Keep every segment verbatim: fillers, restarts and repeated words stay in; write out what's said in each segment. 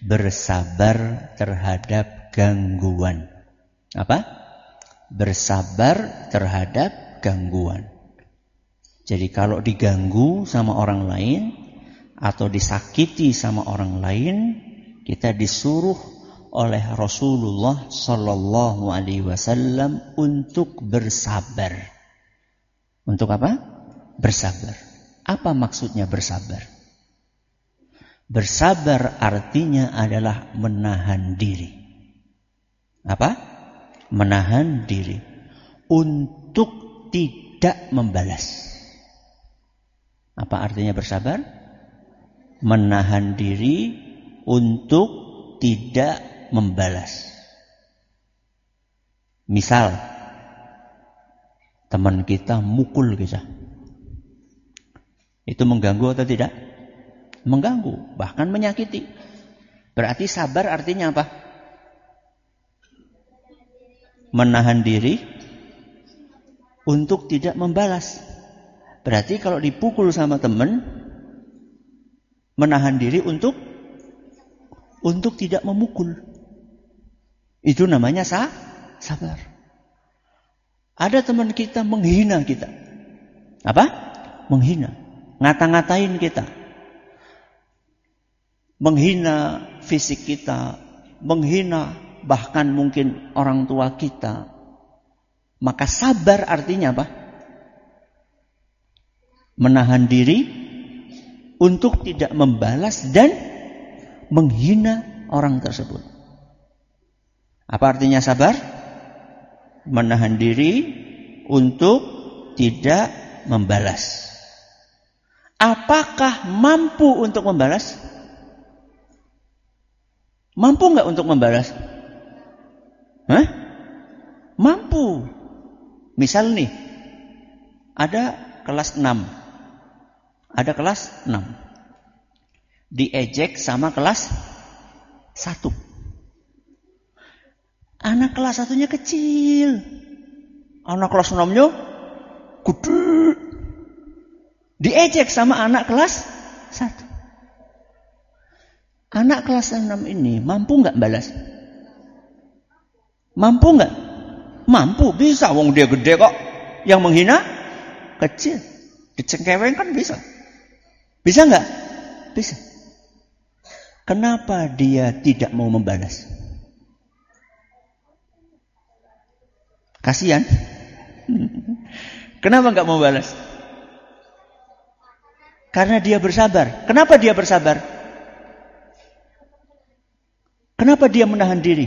bersabar terhadap gangguan. Apa? Bersabar terhadap gangguan. Jadi kalau diganggu sama orang lain atau disakiti sama orang lain, kita disuruh oleh Rasulullah Sallallahu Alaihi Wasallam untuk bersabar. Untuk apa? Bersabar. Apa maksudnya bersabar? Bersabar artinya adalah menahan diri. Apa? Menahan diri untuk tidak membalas. Apa artinya bersabar? Menahan diri untuk tidak membalas. Misal, teman kita mukul kita. Itu mengganggu atau tidak? Mengganggu, bahkan menyakiti. Berarti sabar artinya apa? Menahan diri untuk tidak membalas. Berarti kalau dipukul sama teman, menahan diri untuk untuk tidak memukul. Itu namanya sah, sabar. Ada teman kita menghina kita. Apa? Menghina. Ngata-ngatain kita. Menghina fisik kita. Menghina bahkan mungkin orang tua kita. Maka sabar artinya apa? Menahan diri untuk tidak membalas dan menghina orang tersebut. Apa artinya sabar? Menahan diri untuk tidak membalas. Apakah mampu untuk membalas? Mampu nggak untuk membalas? Hah? Mampu. Misal nih, ada kelas enam. Ada kelas enam. Diejek sama kelas satu. Anak kelas satunya kecil. Anak kelas enamnya gede. Diejek sama anak kelas satu. Anak kelas enam ini mampu nggak balas? Mampu nggak? Mampu, bisa. Wong dia gede kok. Yang menghina kecil. Dicengkeweng kan bisa. Bisa nggak? Bisa. Kenapa dia tidak mau membalas? Kasihan. Kenapa nggak mau balas? Karena dia bersabar. Kenapa dia bersabar? Kenapa dia menahan diri?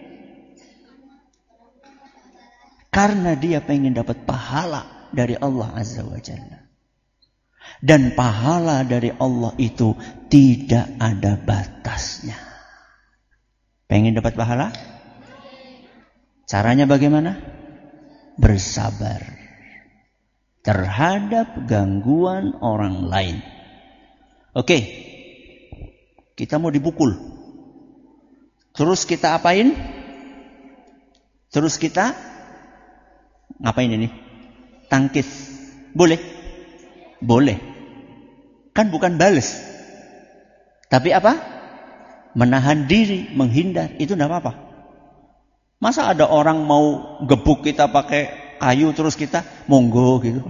Karena dia pengen dapat pahala dari Allah Azza wa Jalla. Dan pahala dari Allah itu tidak ada batasnya. Pengen dapat pahala? Caranya bagaimana? Bersabar terhadap gangguan orang lain. Oke, kita mau dipukul. Terus kita apain? Terus kita ngapain ini? Tangkis. Boleh? Boleh. Kan bukan bales. Tapi apa? Menahan diri, menghindar. Itu tidak apa-apa. Masa ada orang mau gebuk kita pakai kayu terus kita monggo gitu.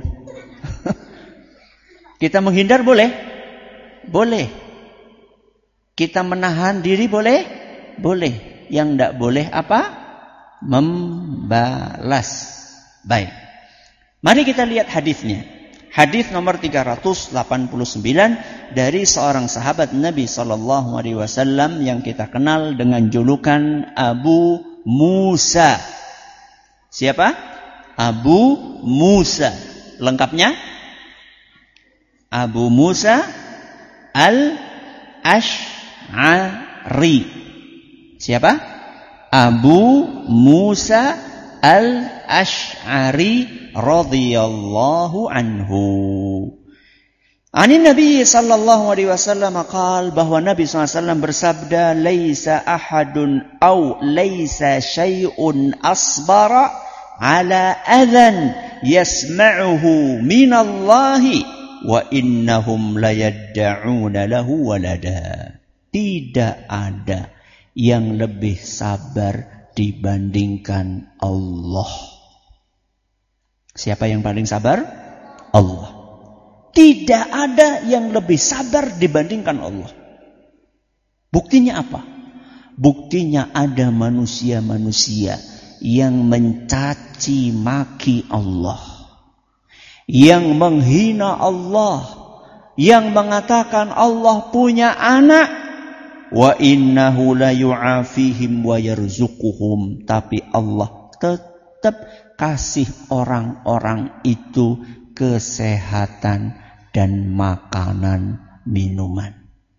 Kita menghindar boleh? Boleh. Kita menahan diri boleh? Boleh. Yang tidak boleh apa? Membalas. Baik. Mari kita lihat hadisnya. Hadis nomor tiga ratus delapan puluh sembilan dari seorang sahabat Nabi sallallahu alaihi wasallam yang kita kenal dengan julukan Abu Musa. Siapa? Abu Musa. Lengkapnya? Abu Musa Al-Ash'ari. Siapa? Abu Musa Al-Ash'ari radhiyallahu anhu. Ani Nabi sallallahu alaihi wasallam qaal, bahwa Nabi sallallahu alaihi wasallam bersabda, laisa ahadun au laisa syai'un asbara ala adhan yasma'uhu minallahi wa innahum la yadda'una lahu walada. Tidak ada yang lebih sabar dibandingkan Allah. Siapa yang paling sabar? Allah. Tidak ada yang lebih sabar dibandingkan Allah. Buktinya apa? Buktinya ada manusia-manusia yang mencaci maki Allah, yang menghina Allah, yang mengatakan Allah punya anak, wa innahu la yu'afihim wa yarzuquhum, tapi Allah tetap kasih orang-orang itu kesehatan dan makanan minuman.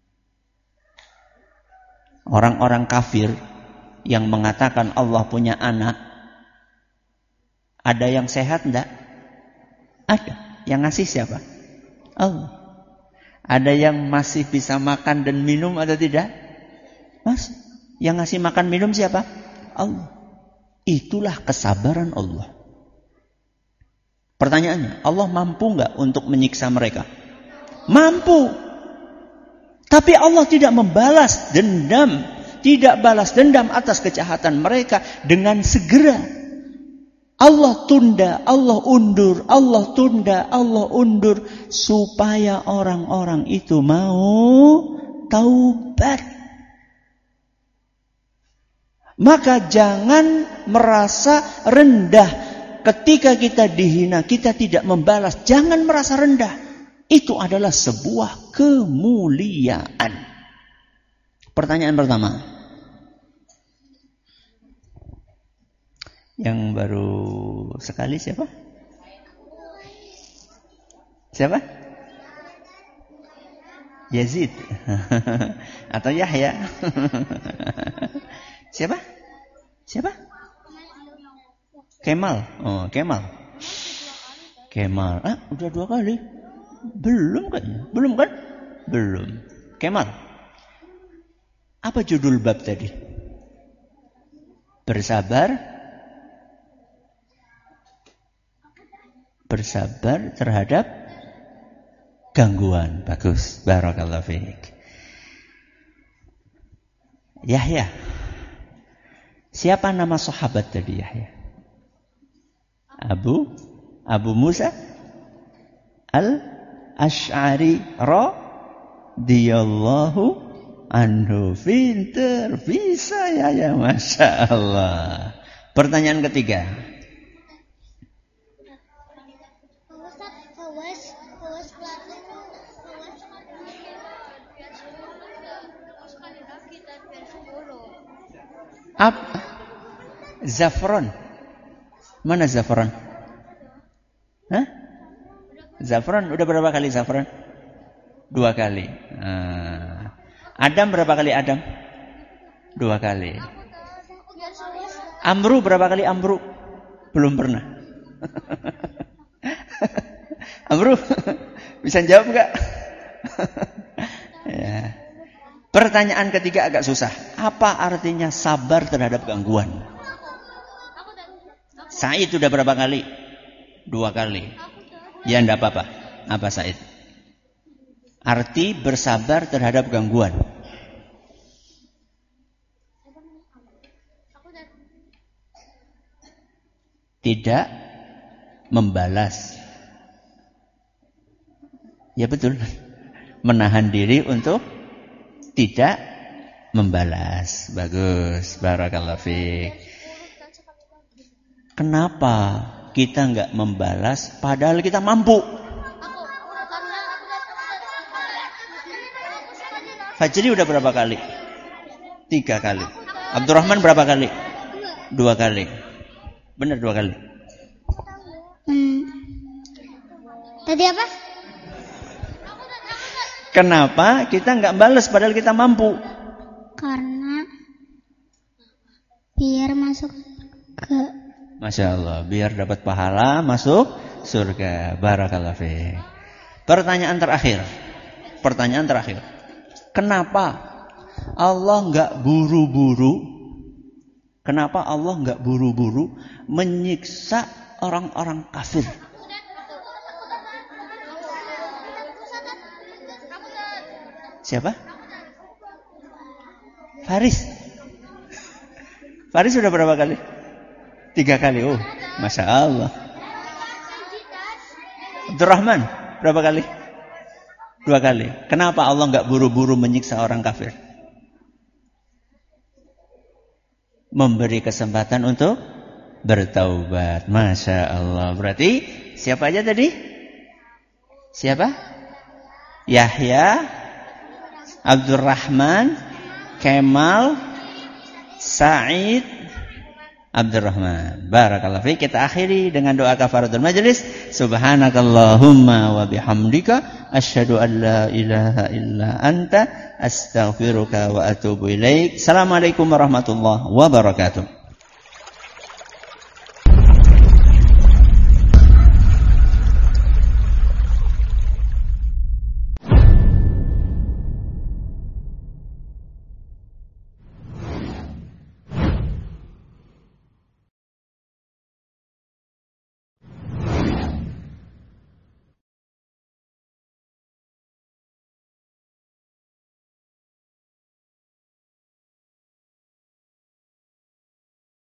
Orang-orang kafir yang mengatakan Allah punya anak, ada yang sehat enggak? Ada. Yang ngasih siapa? Allah. Ada yang masih bisa makan dan minum atau tidak? Masih. Yang ngasih makan minum siapa? Allah. Itulah kesabaran Allah. Pertanyaannya, Allah mampu enggak untuk menyiksa mereka? Mampu. Tapi Allah tidak membalas dendam, tidak balas dendam atas kejahatan mereka dengan segera. Allah tunda, Allah undur, Allah tunda, Allah undur supaya orang-orang itu mau taubat. Maka jangan merasa rendah ketika kita dihina, kita tidak membalas. Jangan merasa rendah. Itu adalah sebuah kemuliaan. Pertanyaan pertama. Yang baru sekali siapa? Siapa? Yazid. Atau Yahya? Siapa? Siapa? Kemal. Oh, Kemal. Kemal. Ah, udah dua kali. Belum kan? Belum kan? Belum. Kemal. Apa judul bab tadi? Bersabar. Bersabar terhadap gangguan. Bagus. Barakallahu fiik. Yahya. Siapa nama sahabat tadi Yahya? Abu Abu Musa Al-Asy'ari radhiyallahu anhu. Pinter, bisa ya ya, Masya Allah. Pertanyaan ketiga. Apa? Zafron. Mana zafron? Hah? Zafron udah berapa kali zafron? Dua kali. Nah. Adam berapa kali Adam? Dua kali. Amru berapa kali Amru? Belum pernah. Amru bisa jawab enggak? Ya. Pertanyaan ketiga agak susah. Apa artinya sabar terhadap gangguan? Said udah berapa kali? Dua kali. Ya enggak apa-apa. Apa Said? Arti bersabar terhadap gangguan. Tidak membalas. Ya betul. Menahan diri untuk tidak membalas. Bagus. Barakallahu fiik. Kenapa kita enggak membalas padahal kita mampu? Fajri udah berapa kali? Tiga kali. Abdurrahman berapa kali? Dua kali. Benar dua kali. Hmm. Tadi apa? Kenapa kita nggak balas padahal kita mampu? Karena biar masuk ke. Masya Allah, biar dapat pahala masuk surga. Barakallahu fiik. Pertanyaan terakhir. Pertanyaan terakhir. Kenapa Allah nggak buru-buru? Kenapa Allah nggak buru-buru menyiksa orang-orang kafir? Siapa? Faris. Faris sudah berapa kali? Tiga kali. Oh, Masya Allah. Abdurrahman berapa kali? Dua kali. Kenapa Allah nggak buru-buru menyiksa orang kafir? Memberi kesempatan untuk bertaubat. Masya Allah. Berarti siapa aja tadi? Siapa? Yahya, Abdurrahman, Kemal, Said, Abdurrahman. Barakallahu fiik. Kita akhiri dengan doa kafaratul majlis. Subhanakallahumma wa bihamdika asyhadu an la ilaha illa anta astaghfiruka wa atubu ilaik. Assalamualaikum warahmatullahi wabarakatuh.